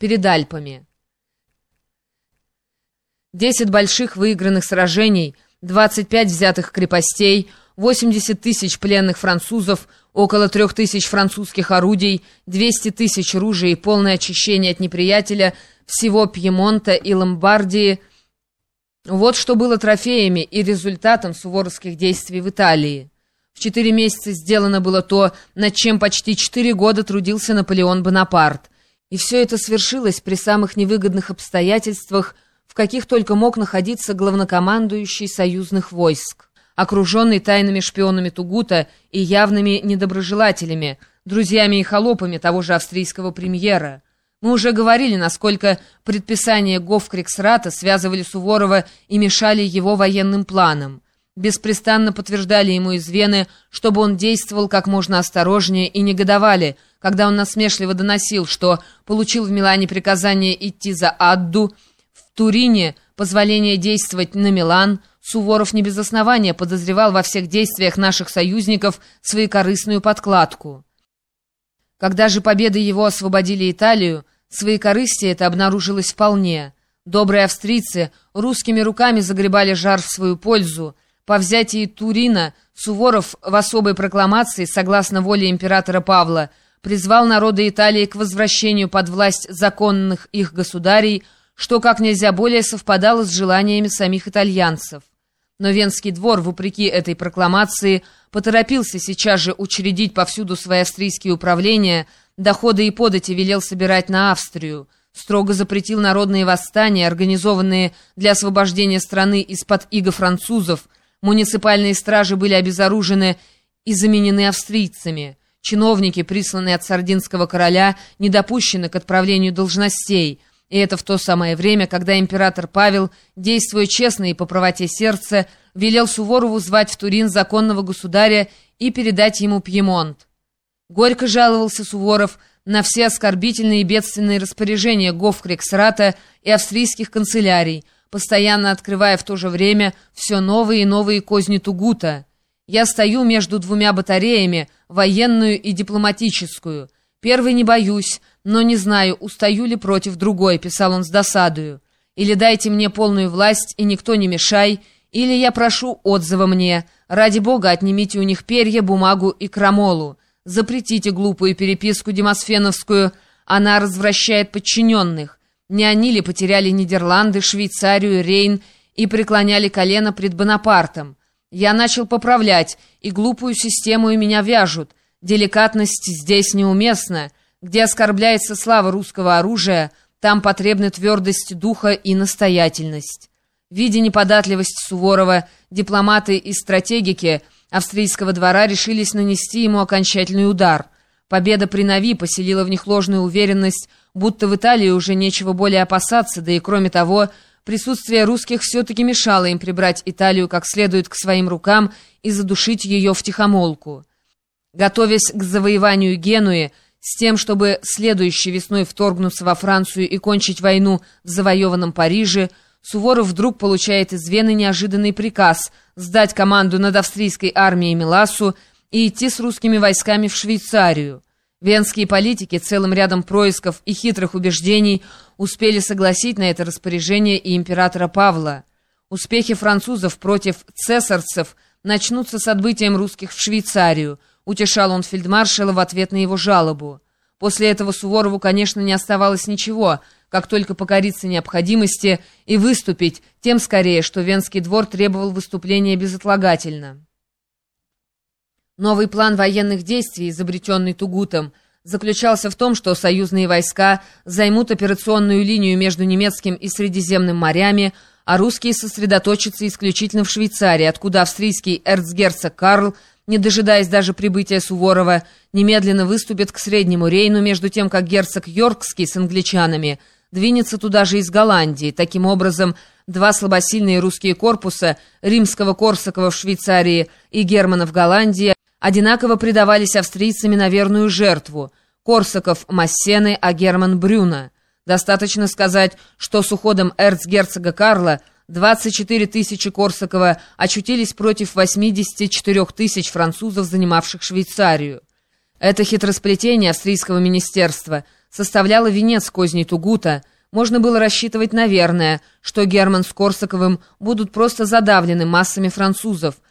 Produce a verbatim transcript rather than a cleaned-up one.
перед Альпами. Десять больших выигранных сражений, двадцать пять взятых крепостей, восемьдесят тысяч пленных французов, около трех тысяч французских орудий, двести тысяч ружей и полное очищение от неприятеля всего Пьемонта и Ломбардии. Вот что было трофеями и результатом суворовских действий в Италии. В четыре месяца сделано было то, над чем почти четыре года трудился Наполеон Бонапарт. И все это свершилось при самых невыгодных обстоятельствах, в каких только мог находиться главнокомандующий союзных войск, окруженный тайными шпионами Тугута и явными недоброжелателями, друзьями и холопами того же австрийского премьера. Мы уже говорили, насколько предписания Гофкриксрата связывали Суворова и мешали его военным планам. Беспрестанно подтверждали ему из Вены, чтобы он действовал как можно осторожнее, и негодовали, когда он насмешливо доносил, что получил в Милане приказание идти за Адду, в Турине позволение действовать на Милан. Суворов не без основания подозревал во всех действиях наших союзников своекорыстную подкладку. Когда же победы его освободили Италию, своекорыстие это обнаружилось вполне. Добрые австрийцы русскими руками загребали жар в свою пользу. По взятии Турина Суворов в особой прокламации, согласно воле императора Павла, призвал народы Италии к возвращению под власть законных их государей, что как нельзя более совпадало с желаниями самих итальянцев. Но Венский двор, вопреки этой прокламации, поторопился сейчас же учредить повсюду свои австрийские управления, доходы и подати велел собирать на Австрию, строго запретил народные восстания, организованные для освобождения страны из-под ига французов, муниципальные стражи были обезоружены и заменены австрийцами, чиновники, присланные от сардинского короля, не допущены к отправлению должностей. И это в то самое время, когда император Павел, действуя честно и по правоте сердца, велел Суворову звать в Турин законного государя и передать ему Пьемонт. Горько жаловался Суворов на все оскорбительные и бедственные распоряжения Гофкриксрата и австрийских канцелярий, постоянно открывая в то же время все новые и новые козни Тугута. «Я стою между двумя батареями, военную и дипломатическую. Первой не боюсь, но не знаю, устаю ли против другой», — писал он с досадою. «Или дайте мне полную власть, и никто не мешай, или я прошу отзыва мне. Ради бога, отнимите у них перья, бумагу и крамолу. Запретите глупую переписку демосфеновскую, она развращает подчиненных. Не они ли потеряли Нидерланды, Швейцарию, Рейн и преклоняли колено пред Бонапартом? Я начал поправлять, и глупую систему и меня вяжут. Деликатность здесь неуместна. Где оскорбляется слава русского оружия, там потребны твердость духа и настоятельность». Видя неподатливость Суворова, дипломаты и стратегики австрийского двора решились нанести ему окончательный удар. Победа при Нави поселила в них ложную уверенность, будто в Италии уже нечего более опасаться, да и кроме того, присутствие русских все-таки мешало им прибрать Италию как следует к своим рукам и задушить ее втихомолку. Готовясь к завоеванию Генуи, с тем, чтобы следующей весной вторгнуться во Францию и кончить войну в завоеванном Париже, Суворов вдруг получает из Вены неожиданный приказ сдать команду над австрийской армией Мелассу и идти с русскими войсками в Швейцарию. Венские политики целым рядом происков и хитрых убеждений успели согласить на это распоряжение и императора Павла. Успехи французов против цесарцев начнутся с отбытием русских в Швейцарию, утешал он фельдмаршала в ответ на его жалобу. После этого Суворову, конечно, не оставалось ничего, как только покориться необходимости и выступить, тем скорее, что Венский двор требовал выступления безотлагательно. Новый план военных действий, изобретенный Тугутом, заключался в том, что союзные войска займут операционную линию между немецким и Средиземным морями, а русские сосредоточатся исключительно в Швейцарии, откуда австрийский эрцгерцог Карл, не дожидаясь даже прибытия Суворова, немедленно выступит к Среднему Рейну, между тем, как герцог Йоркский с англичанами двинется туда же из Голландии. Таким образом, два слабосильные русские корпуса, римского Корсакова в Швейцарии и Германа в Голландии, одинаково предавались австрийцами на верную жертву. Корсаков — Массены, а Герман — Брюна. Достаточно сказать, что с уходом эрцгерцога Карла двадцать четыре тысячи Корсакова очутились против восьмидесяти четырёх тысяч французов, занимавших Швейцарию. Это хитросплетение австрийского министерства составляла венец козней Тугута, можно было рассчитывать, наверное, что Герман с Корсаковым будут просто задавлены массами французов,